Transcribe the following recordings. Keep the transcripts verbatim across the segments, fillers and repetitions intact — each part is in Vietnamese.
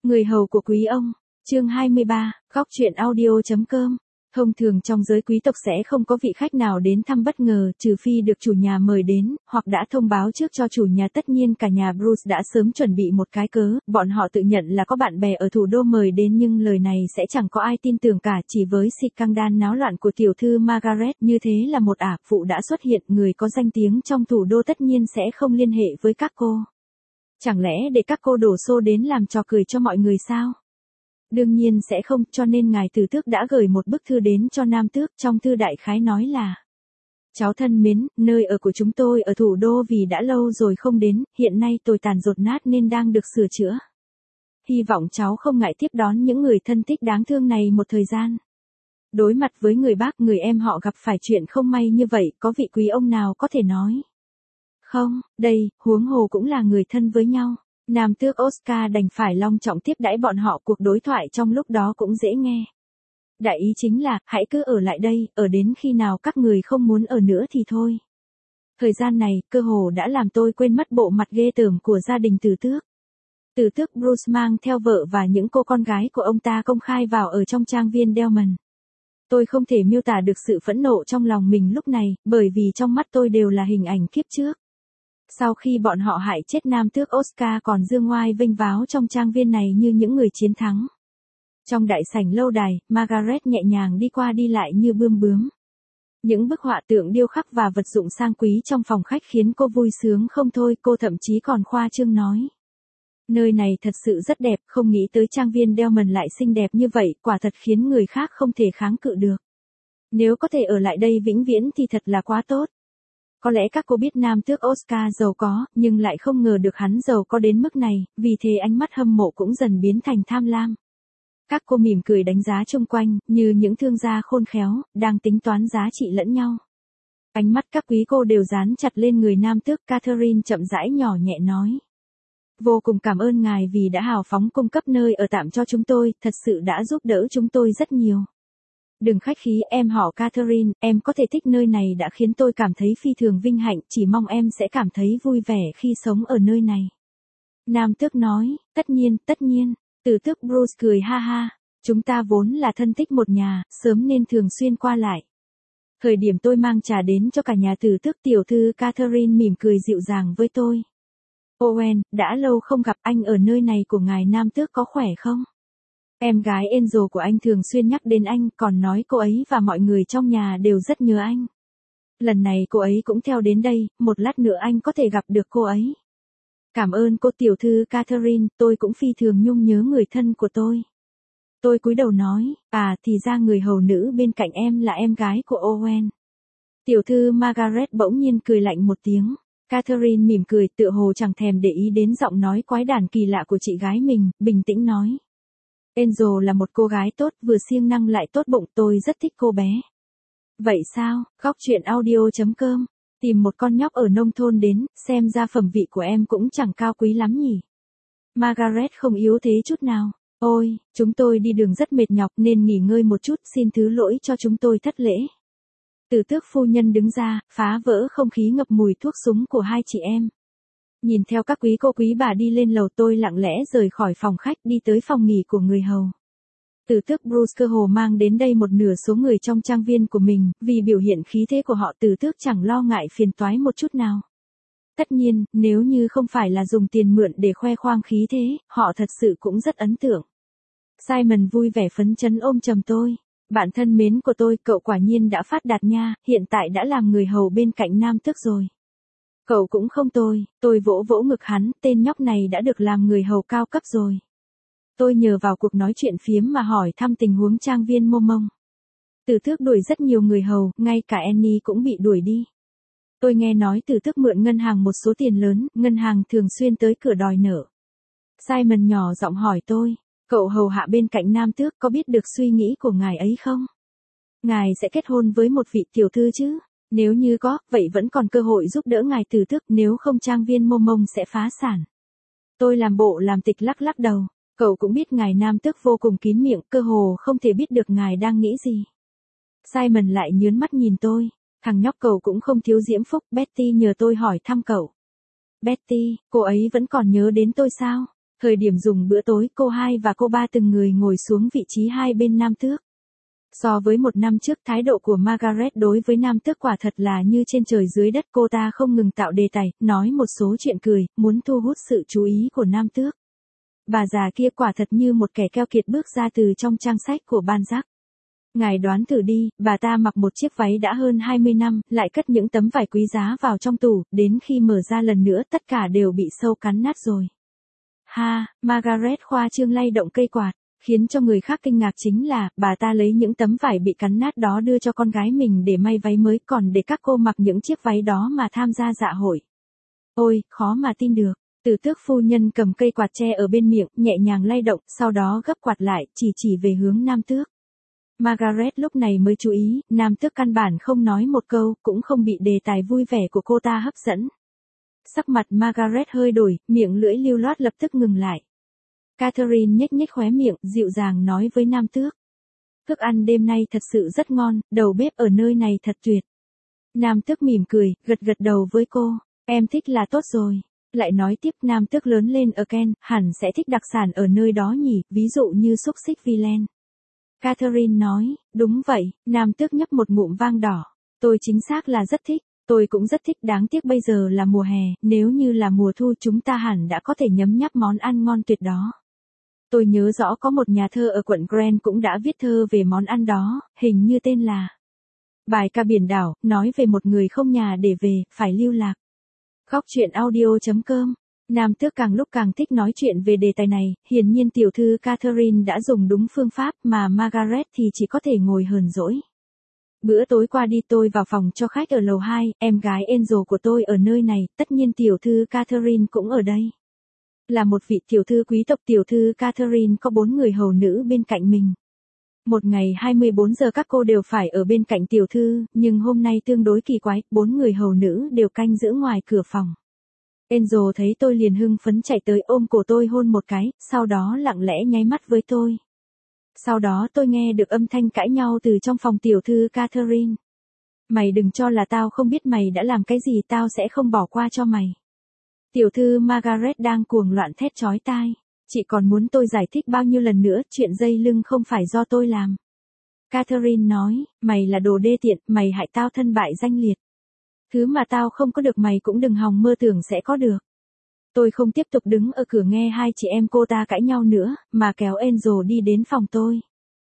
Người hầu của quý ông. Chương hai mươi ba, góc truyện audio.com. Thông thường trong giới quý tộc sẽ không có vị khách nào đến thăm bất ngờ, trừ phi được chủ nhà mời đến, hoặc đã thông báo trước cho chủ nhà. Tất nhiên cả nhà Bruce đã sớm chuẩn bị một cái cớ, bọn họ tự nhận là có bạn bè ở thủ đô mời đến, nhưng lời này sẽ chẳng có ai tin tưởng cả. Chỉ với scandal náo loạn của tiểu thư Margaret như thế là một ả phụ đã xuất hiện, người có danh tiếng trong thủ đô tất nhiên sẽ không liên hệ với các cô. Chẳng lẽ để các cô đổ xô đến làm trò cười cho mọi người sao? Đương nhiên sẽ không, cho nên ngài tử tước đã gửi một bức thư đến cho nam tước, trong thư đại khái nói là: cháu thân mến, nơi ở của chúng tôi ở thủ đô vì đã lâu rồi không đến, hiện nay tồi tàn dột nát nên đang được sửa chữa. Hy vọng cháu không ngại tiếp đón những người thân thích đáng thương này một thời gian. Đối mặt với người bác người em họ gặp phải chuyện không may như vậy, có vị quý ông nào có thể nói không, đây, huống hồ cũng là người thân với nhau. Nam tước Oscar đành phải long trọng tiếp đãi bọn họ, cuộc đối thoại trong lúc đó cũng dễ nghe. Đại ý chính là, hãy cứ ở lại đây, ở đến khi nào các người không muốn ở nữa thì thôi. Thời gian này, cơ hồ đã làm tôi quên mất bộ mặt ghê tởm của gia đình tử tước. Tử tước Bruce mang theo vợ và những cô con gái của ông ta công khai vào ở trong trang viên Delmond. Tôi không thể miêu tả được sự phẫn nộ trong lòng mình lúc này, bởi vì trong mắt tôi đều là hình ảnh kiếp trước. Sau khi bọn họ hại chết nam tước Oscar còn dương ngoai vênh váo trong trang viên này như những người chiến thắng. Trong đại sảnh lâu đài, Margaret nhẹ nhàng đi qua đi lại như bươm bướm. Những bức họa tượng điêu khắc và vật dụng sang quý trong phòng khách khiến cô vui sướng không thôi, cô thậm chí còn khoa trương nói: nơi này thật sự rất đẹp, không nghĩ tới trang viên Delmond lại xinh đẹp như vậy, quả thật khiến người khác không thể kháng cự được. Nếu có thể ở lại đây vĩnh viễn thì thật là quá tốt. Có lẽ các cô biết nam tước Oscar giàu có, nhưng lại không ngờ được hắn giàu có đến mức này, vì thế ánh mắt hâm mộ cũng dần biến thành tham lam. Các cô mỉm cười đánh giá chung quanh, như những thương gia khôn khéo, đang tính toán giá trị lẫn nhau. Ánh mắt các quý cô đều dán chặt lên người nam tước. Catherine chậm rãi nhỏ nhẹ nói: vô cùng cảm ơn ngài vì đã hào phóng cung cấp nơi ở tạm cho chúng tôi, thật sự đã giúp đỡ chúng tôi rất nhiều. Đừng khách khí, em họ Catherine, em có thể thích nơi này đã khiến tôi cảm thấy phi thường vinh hạnh, chỉ mong em sẽ cảm thấy vui vẻ khi sống ở nơi này. Nam tước nói: tất nhiên, tất nhiên. Tử tước Bruce cười ha ha: chúng ta vốn là thân thích một nhà, sớm nên thường xuyên qua lại. Thời điểm tôi mang trà đến cho cả nhà tử tước, tiểu thư Catherine mỉm cười dịu dàng với tôi. Owen, đã lâu không gặp, anh ở nơi này của ngài nam tước có khỏe không? Em gái Angel của anh thường xuyên nhắc đến anh, còn nói cô ấy và mọi người trong nhà đều rất nhớ anh. Lần này cô ấy cũng theo đến đây, một lát nữa anh có thể gặp được cô ấy. Cảm ơn cô tiểu thư Catherine, tôi cũng phi thường nhung nhớ người thân của tôi. Tôi cúi đầu nói: à thì ra người hầu nữ bên cạnh em là em gái của Owen. Tiểu thư Margaret bỗng nhiên cười lạnh một tiếng. Catherine mỉm cười, tựa hồ chẳng thèm để ý đến giọng nói quái đản kỳ lạ của chị gái mình, bình tĩnh nói: Angel là một cô gái tốt, vừa siêng năng lại tốt bụng, tôi rất thích cô bé. Vậy sao? Góc truyện audio.com. Tìm một con nhóc ở nông thôn đến, xem ra phẩm vị của em cũng chẳng cao quý lắm nhỉ. Margaret không yếu thế chút nào. Ôi, chúng tôi đi đường rất mệt nhọc nên nghỉ ngơi một chút, xin thứ lỗi cho chúng tôi thất lễ. Tử tước phu nhân đứng ra, phá vỡ không khí ngập mùi thuốc súng của hai chị em. Nhìn theo các quý cô quý bà đi lên lầu, tôi lặng lẽ rời khỏi phòng khách đi tới phòng nghỉ của người hầu. Tử tước Bruce cơ hồ mang đến đây một nửa số người trong trang viên của mình, vì biểu hiện khí thế của họ tử tước chẳng lo ngại phiền toái một chút nào. Tất nhiên, nếu như không phải là dùng tiền mượn để khoe khoang khí thế, họ thật sự cũng rất ấn tượng. Simon vui vẻ phấn chấn ôm chầm tôi: bạn thân mến của tôi, cậu quả nhiên đã phát đạt nha, hiện tại đã làm người hầu bên cạnh nam tước rồi. Cậu cũng không tồi, tôi vỗ vỗ ngực hắn, tên nhóc này đã được làm người hầu cao cấp rồi. Tôi nhờ vào cuộc nói chuyện phiếm mà hỏi thăm tình huống trang viên Mô Mông. Tử tước đuổi rất nhiều người hầu, ngay cả Annie cũng bị đuổi đi. Tôi nghe nói tử tước mượn ngân hàng một số tiền lớn, ngân hàng thường xuyên tới cửa đòi nợ. Simon nhỏ giọng hỏi tôi: cậu hầu hạ bên cạnh nam tước có biết được suy nghĩ của ngài ấy không? Ngài sẽ kết hôn với một vị tiểu thư chứ? Nếu như có, vậy vẫn còn cơ hội giúp đỡ ngài tử tước, nếu không trang viên Mô Mông sẽ phá sản. Tôi làm bộ làm tịch lắc lắc đầu. Cậu cũng biết ngài nam tước vô cùng kín miệng, cơ hồ không thể biết được ngài đang nghĩ gì. Simon lại nhớn mắt nhìn tôi: thằng nhóc cậu cũng không thiếu diễm phúc. Betty nhờ tôi hỏi thăm cậu. Betty, cô ấy vẫn còn nhớ đến tôi sao? Thời điểm dùng bữa tối, cô hai và cô ba từng người ngồi xuống vị trí hai bên Nam Tước. So với một năm trước, thái độ của Margaret đối với Nam Tước quả thật là như trên trời dưới đất. Cô ta không ngừng tạo đề tài, nói một số chuyện cười, muốn thu hút sự chú ý của Nam Tước. Bà già kia quả thật như một kẻ keo kiệt bước ra từ trong trang sách của Ban Giác. Ngài đoán thử đi, bà ta mặc một chiếc váy đã hơn hai mươi năm, lại cất những tấm vải quý giá vào trong tủ, đến khi mở ra lần nữa tất cả đều bị sâu cắn nát rồi. Ha, Margaret khoa trương lay động cây quạt, khiến cho người khác kinh ngạc chính là, bà ta lấy những tấm vải bị cắn nát đó đưa cho con gái mình để may váy mới, còn để các cô mặc những chiếc váy đó mà tham gia dạ hội. Ôi, khó mà tin được. Từ Tước phu nhân cầm cây quạt tre ở bên miệng, nhẹ nhàng lay động, sau đó gấp quạt lại, chỉ chỉ về hướng Nam Tước. Margaret lúc này mới chú ý, Nam Tước căn bản không nói một câu, cũng không bị đề tài vui vẻ của cô ta hấp dẫn. Sắc mặt Margaret hơi đổi, miệng lưỡi lưu loát lập tức ngừng lại. Catherine nhếch nhếch khóe miệng, dịu dàng nói với Nam Tước. Thức ăn đêm nay thật sự rất ngon, đầu bếp ở nơi này thật tuyệt. Nam Tước mỉm cười, gật gật đầu với cô, em thích là tốt rồi. Lại nói tiếp, Nam Tước lớn lên ở Kent, hẳn sẽ thích đặc sản ở nơi đó nhỉ, ví dụ như xúc xích Vilen. Catherine nói, đúng vậy, Nam Tước nhấp một ngụm vang đỏ. Tôi chính xác là rất thích, tôi cũng rất thích, đáng tiếc bây giờ là mùa hè, nếu như là mùa thu chúng ta hẳn đã có thể nhấm nháp món ăn ngon tuyệt đó. Tôi nhớ rõ có một nhà thơ ở quận Grant cũng đã viết thơ về món ăn đó, hình như tên là Bài ca biển đảo, nói về một người không nhà để về, phải lưu lạc. Góc truyện audio chấm com. Nam Tước càng lúc càng thích nói chuyện về đề tài này, hiển nhiên tiểu thư Catherine đã dùng đúng phương pháp mà Margaret thì chỉ có thể ngồi hờn dỗi. Bữa tối qua đi tôi vào phòng cho khách ở lầu hai, em gái Angel của tôi ở nơi này, tất nhiên tiểu thư Catherine cũng ở đây. Là một vị tiểu thư quý tộc, tiểu thư Catherine có bốn người hầu nữ bên cạnh mình. Một ngày hai mươi bốn giờ các cô đều phải ở bên cạnh tiểu thư, nhưng hôm nay tương đối kỳ quái, bốn người hầu nữ đều canh giữ ngoài cửa phòng. Angel thấy tôi liền hưng phấn chạy tới ôm cổ tôi hôn một cái, sau đó lặng lẽ nháy mắt với tôi. Sau đó tôi nghe được âm thanh cãi nhau từ trong phòng tiểu thư Catherine. Mày đừng cho là tao không biết mày đã làm cái gì, tao sẽ không bỏ qua cho mày. Tiểu thư Margaret đang cuồng loạn thét chói tai. Chị còn muốn tôi giải thích bao nhiêu lần nữa, chuyện dây lưng không phải do tôi làm. Catherine nói, mày là đồ đê tiện, mày hại tao thân bại danh liệt. Thứ mà tao không có được mày cũng đừng hòng mơ tưởng sẽ có được. Tôi không tiếp tục đứng ở cửa nghe hai chị em cô ta cãi nhau nữa, mà kéo Angel đi đến phòng tôi.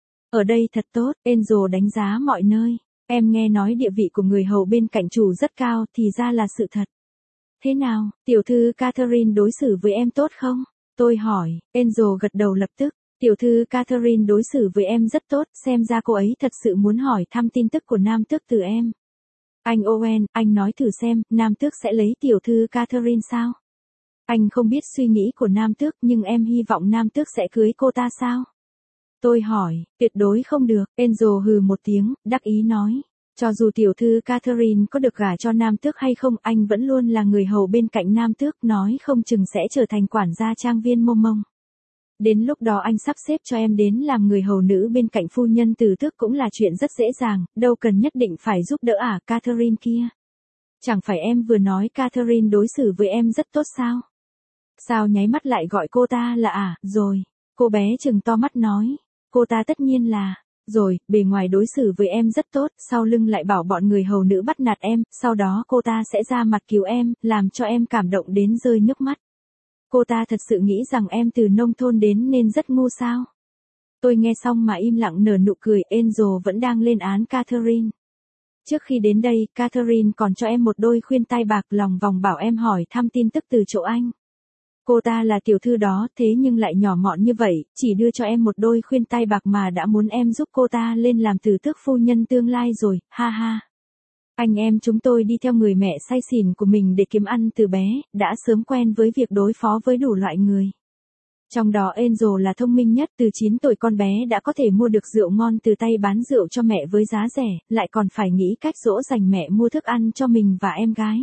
Ở đây thật tốt, Angel đánh giá mọi nơi. Em nghe nói địa vị của người hầu bên cạnh chủ rất cao, thì ra là sự thật. Thế nào, tiểu thư Catherine đối xử với em tốt không? Tôi hỏi, Angel gật đầu lập tức. Tiểu thư Catherine đối xử với em rất tốt, xem ra cô ấy thật sự muốn hỏi thăm tin tức của Nam Tước từ em. Anh Owen, anh nói thử xem, Nam Tước sẽ lấy tiểu thư Catherine sao? Anh không biết suy nghĩ của Nam Tước, nhưng em hy vọng Nam Tước sẽ cưới cô ta sao? Tôi hỏi, tuyệt đối không được, Angel hừ một tiếng, đắc ý nói. Cho dù tiểu thư Catherine có được gả cho Nam Tước hay không, anh vẫn luôn là người hầu bên cạnh Nam Tước, nói không chừng sẽ trở thành quản gia trang viên Mông Mông. Đến lúc đó anh sắp xếp cho em đến làm người hầu nữ bên cạnh phu nhân Từ Tước cũng là chuyện rất dễ dàng, đâu cần nhất định phải giúp đỡ à, Catherine kia. Chẳng phải em vừa nói Catherine đối xử với em rất tốt sao? Sao nháy mắt lại gọi cô ta là à, rồi. Cô bé trừng to mắt nói, cô ta tất nhiên là, rồi, bề ngoài đối xử với em rất tốt, sau lưng lại bảo bọn người hầu nữ bắt nạt em, sau đó cô ta sẽ ra mặt cứu em, làm cho em cảm động đến rơi nước mắt. Cô ta thật sự nghĩ rằng em từ nông thôn đến nên rất ngu sao? Tôi nghe xong mà im lặng nở nụ cười, Angel vẫn đang lên án Catherine. Trước khi đến đây, Catherine còn cho em một đôi khuyên tai bạc, lòng vòng bảo em hỏi thăm tin tức từ chỗ anh. Cô ta là tiểu thư đó, thế nhưng lại nhỏ mọn như vậy, chỉ đưa cho em một đôi khuyên tai bạc mà đã muốn em giúp cô ta lên làm Từ Tước phu nhân tương lai rồi, ha ha. Anh em chúng tôi đi theo người mẹ say xỉn của mình để kiếm ăn từ bé, đã sớm quen với việc đối phó với đủ loại người. Trong đó Angel là thông minh nhất, từ chín tuổi con bé đã có thể mua được rượu ngon từ tay bán rượu cho mẹ với giá rẻ, lại còn phải nghĩ cách dỗ dành mẹ mua thức ăn cho mình và em gái.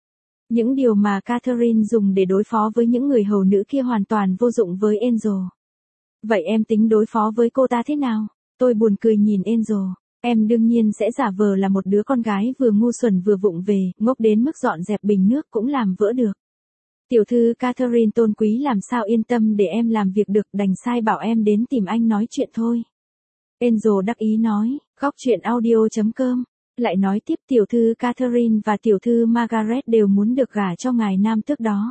Những điều mà Catherine dùng để đối phó với những người hầu nữ kia hoàn toàn vô dụng với Angel. Vậy em tính đối phó với cô ta thế nào? Tôi buồn cười nhìn Angel. Em đương nhiên sẽ giả vờ là một đứa con gái vừa ngu xuẩn vừa vụng về, ngốc đến mức dọn dẹp bình nước cũng làm vỡ được. Tiểu thư Catherine tôn quý làm sao yên tâm để em làm việc được, đành sai bảo em đến tìm anh nói chuyện thôi. Angel đắc ý nói, góc chuyện audio.com. Lại nói tiếp tiểu thư Catherine và tiểu thư Margaret đều muốn được gả cho ngài nam tước đó.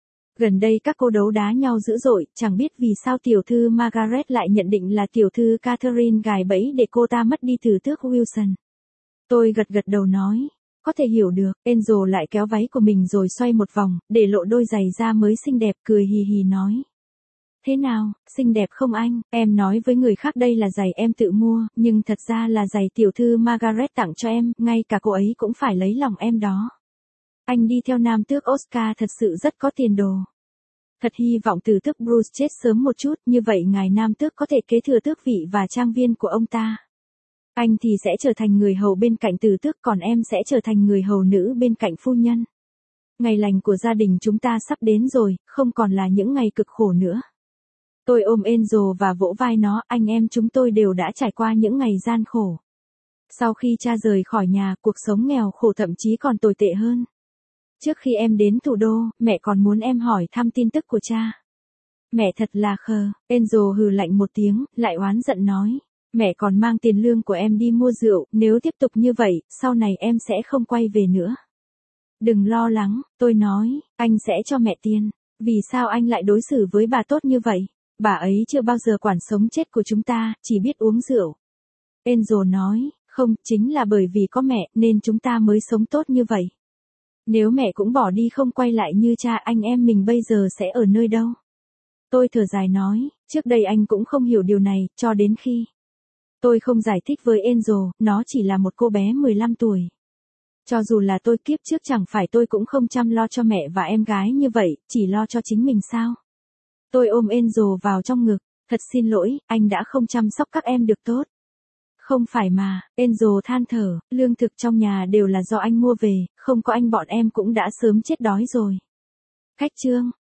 Gần đây các cô đấu đá nhau dữ dội, chẳng biết vì sao tiểu thư Margaret lại nhận định là tiểu thư Catherine gài bẫy để cô ta mất đi tử tước Wilson. Tôi gật gật đầu nói, có thể hiểu được. Angel lại kéo váy của mình rồi xoay một vòng, để lộ đôi giày da mới xinh đẹp, cười hì hì nói. Thế nào, xinh đẹp không anh? Em nói với người khác đây là giày em tự mua, nhưng thật ra là giày tiểu thư Margaret tặng cho em, ngay cả cô ấy cũng phải lấy lòng em đó. Anh đi theo nam tước Oscar thật sự rất có tiền đồ. Thật hy vọng tử tước Bruce chết sớm một chút, như vậy ngài nam tước có thể kế thừa tước vị và trang viên của ông ta. Anh thì sẽ trở thành người hầu bên cạnh tử tước, còn em sẽ trở thành người hầu nữ bên cạnh phu nhân. Ngày lành của gia đình chúng ta sắp đến rồi, không còn là những ngày cực khổ nữa. Tôi ôm Angel và vỗ vai nó, anh em chúng tôi đều đã trải qua những ngày gian khổ. Sau khi cha rời khỏi nhà, cuộc sống nghèo khổ thậm chí còn tồi tệ hơn. Trước khi em đến thủ đô, mẹ còn muốn em hỏi thăm tin tức của cha. Mẹ thật là khờ. Angel hừ lạnh một tiếng, lại oán giận nói. Mẹ còn mang tiền lương của em đi mua rượu, nếu tiếp tục như vậy, sau này em sẽ không quay về nữa. Đừng lo lắng, tôi nói, anh sẽ cho mẹ tiền. Vì sao anh lại đối xử với bà tốt như vậy? Bà ấy chưa bao giờ quản sống chết của chúng ta, chỉ biết uống rượu. Angel nói, không, chính là bởi vì có mẹ, nên chúng ta mới sống tốt như vậy. Nếu mẹ cũng bỏ đi không quay lại như cha, anh em mình bây giờ sẽ ở nơi đâu? Tôi thở dài nói, trước đây anh cũng không hiểu điều này, cho đến khi tôi không giải thích với Angel, nó chỉ là một cô bé mười lăm tuổi. Cho dù là tôi kiếp trước chẳng phải tôi cũng không chăm lo cho mẹ và em gái như vậy, chỉ lo cho chính mình sao? Tôi ôm Angel vào trong ngực, thật xin lỗi, anh đã không chăm sóc các em được tốt. Không phải mà, Angel than thở, lương thực trong nhà đều là do anh mua về, không có anh bọn em cũng đã sớm chết đói rồi. Khách chương.